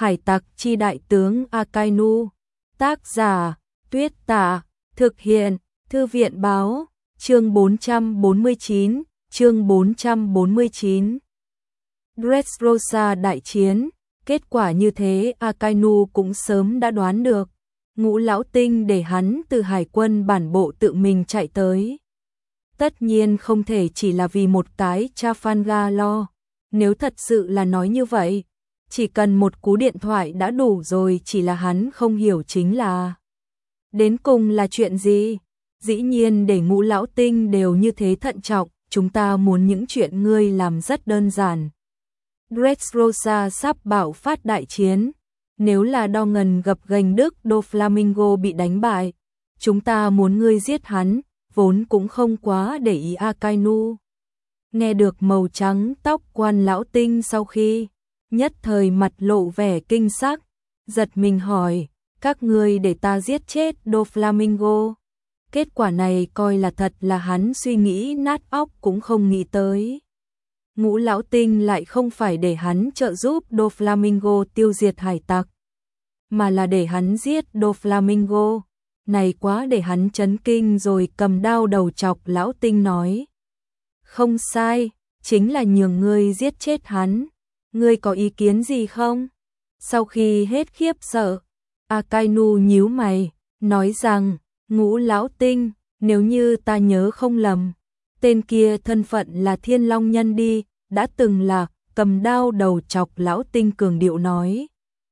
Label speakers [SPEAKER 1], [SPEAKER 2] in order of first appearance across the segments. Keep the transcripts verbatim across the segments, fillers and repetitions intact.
[SPEAKER 1] Hải tặc chi đại tướng Akainu. Tác giả Tuyết Tả. Thực hiện Thư viện Báo. Chương bốn trăm bốn mươi chín. Chương bốn trăm bốn mươi chín. Dressrosa đại chiến. Kết quả như thế Akainu cũng sớm đã đoán được. Ngũ lão tinh để hắn từ hải quân bản bộ tự mình chạy tới. Tất nhiên không thể chỉ là vì một cái Trafalgar. Nếu thật sự là nói như vậy, chỉ cần một cú điện thoại đã đủ rồi, chỉ là hắn không hiểu chính là đến cùng là chuyện gì. Dĩ nhiên để ngũ lão tinh đều như thế thận trọng, chúng ta muốn những chuyện ngươi làm rất đơn giản. Dressrosa sắp bảo phát đại chiến. Nếu là đo ngần gập ghềnh Đức Doflamingo bị đánh bại, chúng ta muốn ngươi giết hắn, vốn cũng không quá để ý Akainu. Nghe được màu trắng tóc quan lão tinh sau khi, nhất thời mặt lộ vẻ kinh sắc, giật mình hỏi, các ngươi để ta giết chết Doflamingo. Kết quả này coi là thật là hắn suy nghĩ nát óc cũng không nghĩ tới. Ngũ lão tinh lại không phải để hắn trợ giúp Doflamingo tiêu diệt hải tặc, mà là để hắn giết Doflamingo. Này quá để hắn chấn kinh rồi, cầm đao đầu chọc lão tinh nói. Không sai, chính là nhường ngươi giết chết hắn. Ngươi có ý kiến gì không? Sau khi hết khiếp sợ, Akainu nhíu mày, nói rằng, ngũ lão tinh, nếu như ta nhớ không lầm, tên kia thân phận là Thiên Long Nhân đi, đã từng là, cầm đao đầu chọc lão tinh cường điệu nói.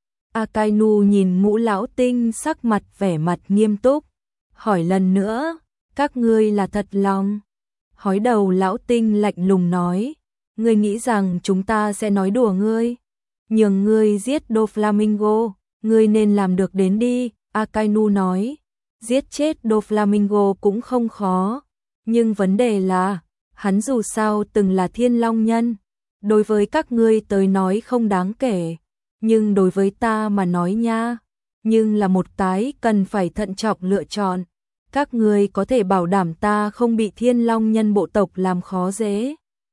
[SPEAKER 1] Akainu nhìn ngũ lão tinh sắc mặt vẻ mặt nghiêm túc, hỏi lần nữa, các ngươi là thật lòng? Hói đầu lão tinh lạnh lùng nói, ngươi nghĩ rằng chúng ta sẽ nói đùa ngươi? Nhường ngươi giết Doflamingo, ngươi nên làm được đến đi. Akainu nói, giết chết Doflamingo cũng không khó, nhưng vấn đề là, hắn dù sao từng là Thiên Long Nhân, đối với các ngươi tới nói không đáng kể, nhưng đối với ta mà nói nha, nhưng là một cái cần phải thận trọng lựa chọn. Các ngươi có thể bảo đảm ta không bị Thiên Long Nhân bộ tộc làm khó dễ?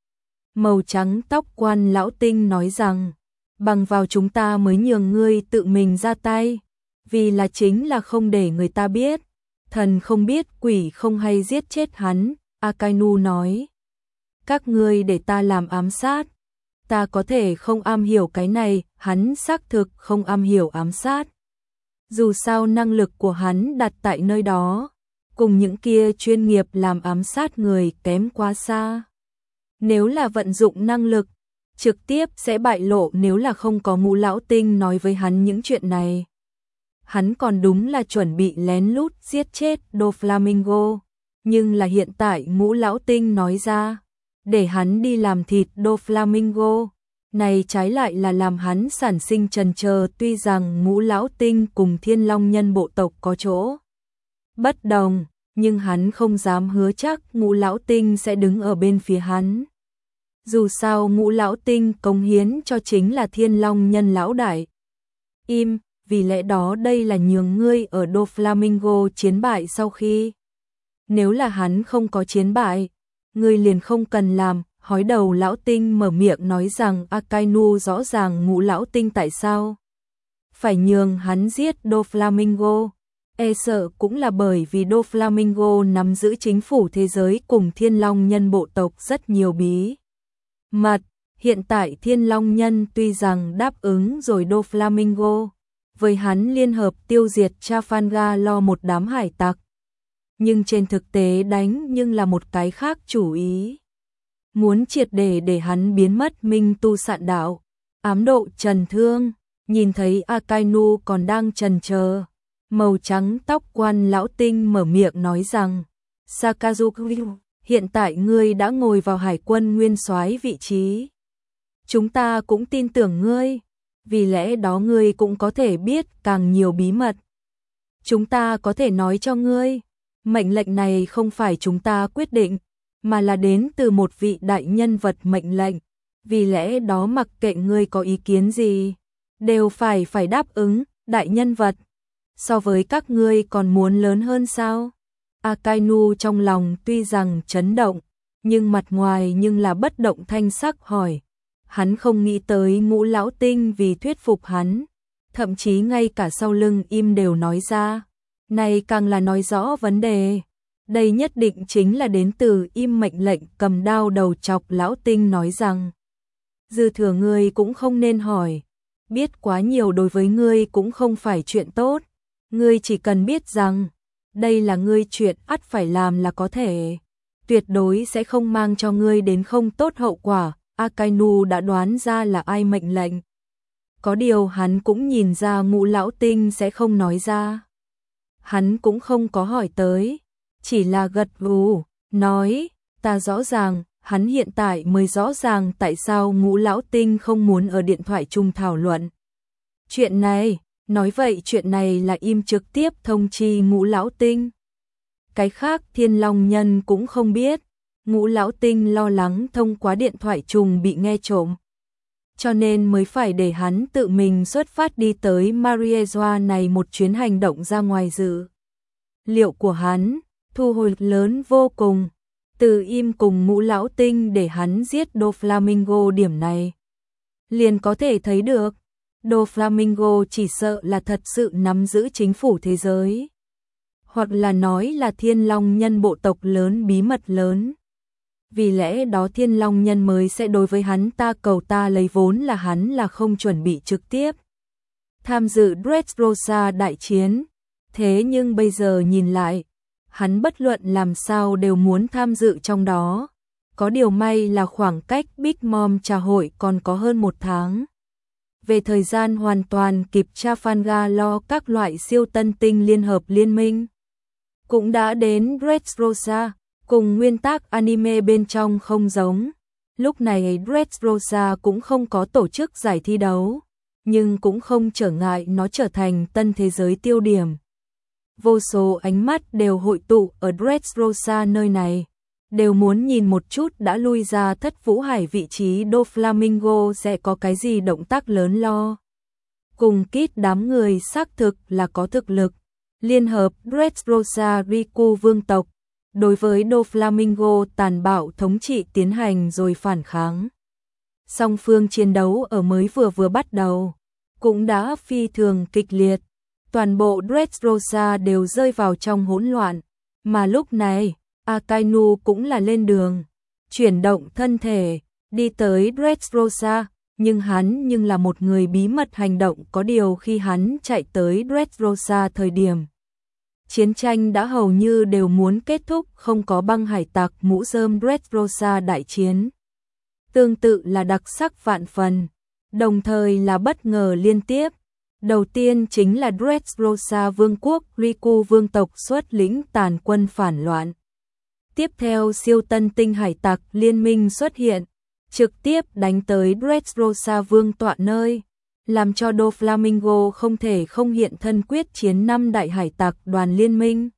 [SPEAKER 1] Màu trắng tóc quan lão tinh nói rằng, bằng vào chúng ta mới nhường ngươi tự mình ra tay, vì là chính là không để người ta biết, thần không biết quỷ không hay giết chết hắn. Akainu nói, các ngươi để ta làm ám sát, ta có thể không am hiểu cái này, hắn xác thực không am hiểu ám sát. Dù sao năng lực của hắn đặt tại nơi đó, cùng những kia chuyên nghiệp làm ám sát người kém quá xa. Nếu là vận dụng năng lực, trực tiếp sẽ bại lộ. Nếu là không có ngũ lão tinh nói với hắn những chuyện này, hắn còn đúng là chuẩn bị lén lút giết chết Doflamingo. Nhưng là hiện tại ngũ lão tinh nói ra, để hắn đi làm thịt Doflamingo, này trái lại là làm hắn sản sinh chần chờ. Tuy rằng ngũ lão tinh cùng Thiên Long Nhân bộ tộc có chỗ bất đồng, nhưng hắn không dám hứa chắc ngũ lão tinh sẽ đứng ở bên phía hắn. Dù sao ngũ lão tinh cống hiến cho chính là Thiên Long Nhân lão đại. Im, vì lẽ đó đây là nhường ngươi ở Doflamingo chiến bại sau khi. Nếu là hắn không có chiến bại, ngươi liền không cần làm. Hói đầu lão tinh mở miệng nói rằng Akainu rõ ràng ngũ lão tinh tại sao phải nhường hắn giết Doflamingo. E sợ cũng là bởi vì Doflamingo nắm giữ chính phủ thế giới cùng Thiên Long Nhân bộ tộc rất nhiều bí mật. Hiện tại Thiên Long Nhân tuy rằng đáp ứng rồi Doflamingo với hắn liên hợp tiêu diệt Trafalgar lo một đám hải tặc, nhưng trên thực tế đánh nhưng là một cái khác chủ ý. Muốn triệt để để hắn biến mất Minh Tu Sạn Đạo. Ám độ trần thương, nhìn thấy Akainu còn đang chần chờ, màu trắng tóc quan lão tinh mở miệng nói rằng, Sakazuki, hiện tại ngươi đã ngồi vào hải quân nguyên soái vị trí. Chúng ta cũng tin tưởng ngươi, vì lẽ đó ngươi cũng có thể biết càng nhiều bí mật. Chúng ta có thể nói cho ngươi, mệnh lệnh này không phải chúng ta quyết định, mà là đến từ một vị đại nhân vật mệnh lệnh, vì lẽ đó mặc kệ ngươi có ý kiến gì, đều phải phải đáp ứng. Đại nhân vật, so với các ngươi còn muốn lớn hơn sao? Akainu trong lòng tuy rằng chấn động, nhưng mặt ngoài nhưng là bất động thanh sắc hỏi. Hắn không nghĩ tới ngũ lão tinh vì thuyết phục hắn, thậm chí ngay cả sau lưng im đều nói ra. Này càng là nói rõ vấn đề. Đây nhất định chính là đến từ im mệnh lệnh cầm đao đầu chọc lão tinh nói rằng. Dư thừa ngươi cũng không nên hỏi. Biết quá nhiều đối với ngươi cũng không phải chuyện tốt. Ngươi chỉ cần biết rằng, đây là ngươi chuyện ắt phải làm là có thể. Tuyệt đối sẽ không mang cho ngươi đến không tốt hậu quả. Akainu đã đoán ra là ai mệnh lệnh. Có điều hắn cũng nhìn ra Ngũ lão tinh sẽ không nói ra. Hắn cũng không có hỏi tới, chỉ là gật gù, nói, ta rõ ràng, hắn hiện tại mới rõ ràng tại sao Ngũ lão tinh không muốn ở điện thoại chung thảo luận. Chuyện này, nói vậy chuyện này là im trực tiếp thông chi Ngũ lão tinh. Cái khác Thiên Long Nhân cũng không biết, Ngũ lão tinh lo lắng thông qua điện thoại chung bị nghe trộm. Cho nên mới phải để hắn tự mình xuất phát đi tới Mariejoa này một chuyến hành động ra ngoài dự liệu của hắn, thu hồi lớn vô cùng. Từ im cùng Ngũ lão tinh để hắn giết Doflamingo điểm này. Liền có thể thấy được, Doflamingo chỉ sợ là thật sự nắm giữ chính phủ thế giới. Hoặc là nói là Thiên Long Nhân bộ tộc lớn bí mật lớn. Vì lẽ đó Thiên Long Nhân mới sẽ đối với hắn ta cầu ta lấy vốn là hắn là không chuẩn bị trực tiếp tham dự Dressrosa đại chiến. Thế nhưng bây giờ nhìn lại, hắn bất luận làm sao đều muốn tham dự trong đó. Có điều may là khoảng cách Big Mom trà hội còn có hơn một tháng. Về thời gian hoàn toàn kịp Trafalgar lo các loại siêu tân tinh liên hợp liên minh. Cũng đã đến Dressrosa. Cùng nguyên tác anime bên trong không giống, lúc này Dressrosa cũng không có tổ chức giải thi đấu, nhưng cũng không trở ngại nó trở thành tân thế giới tiêu điểm. Vô số ánh mắt đều hội tụ ở Dressrosa nơi này, đều muốn nhìn một chút đã lui ra Thất Vũ Hải vị trí Doflamingo sẽ có cái gì động tác lớn lo. Cùng kít đám người xác thực là có thực lực, liên hợp Dressrosa Riku vương tộc. Đối với Doflamingo tàn bạo thống trị tiến hành rồi phản kháng. Song phương chiến đấu ở mới vừa vừa bắt đầu, cũng đã phi thường kịch liệt. Toàn bộ Dressrosa đều rơi vào trong hỗn loạn. Mà lúc này, Akainu cũng là lên đường, chuyển động thân thể, đi tới Dressrosa. Nhưng hắn nhưng là một người bí mật hành động, có điều khi hắn chạy tới Dressrosa thời điểm. Chiến tranh đã hầu như đều muốn kết thúc, không có băng hải tặc mũ rơm Dressrosa đại chiến. Tương tự là đặc sắc vạn phần, đồng thời là bất ngờ liên tiếp. Đầu tiên chính là Dressrosa vương quốc Riku vương tộc xuất lĩnh tàn quân phản loạn. Tiếp theo siêu tân tinh hải tặc liên minh xuất hiện, trực tiếp đánh tới Dressrosa vương tọa nơi. Làm cho Doflamingo không thể không hiện thân quyết chiến năm đại hải tặc đoàn liên minh.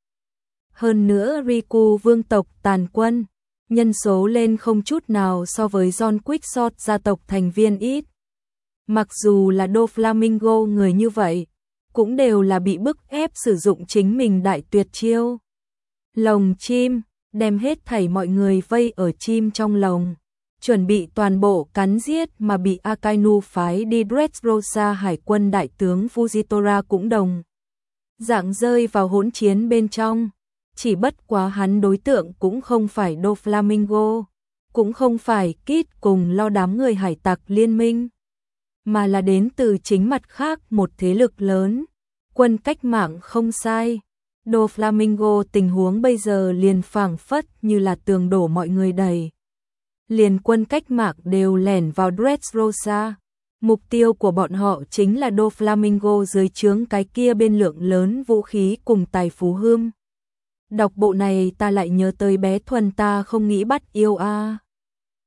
[SPEAKER 1] Hơn nữa Riku vương tộc tàn quân, nhân số lên không chút nào so với John Quickshot gia tộc thành viên ít. Mặc dù là Doflamingo người như vậy, cũng đều là bị bức ép sử dụng chính mình đại tuyệt chiêu. Lồng chim, đem hết thảy mọi người vây ở chim trong lồng. Chuẩn bị toàn bộ cắn giết mà bị Akainu phái đi Dressrosa hải quân đại tướng Fujitora cũng đồng dạng rơi vào hỗn chiến bên trong. Chỉ bất quá hắn đối tượng cũng không phải Doflamingo, cũng không phải Kid cùng lo đám người hải tặc liên minh, mà là đến từ chính mặt khác một thế lực lớn, quân cách mạng không sai. Doflamingo tình huống bây giờ liền phảng phất như là tường đổ mọi người đầy. Liền quân cách mạng đều lẻn vào Dressrosa. Mục tiêu của bọn họ chính là Doflamingo dưới trướng cái kia bên lượng lớn vũ khí cùng tài phú hươm. Đọc bộ này ta lại nhớ tới bé Thuần ta không nghĩ bắt yêu a. À.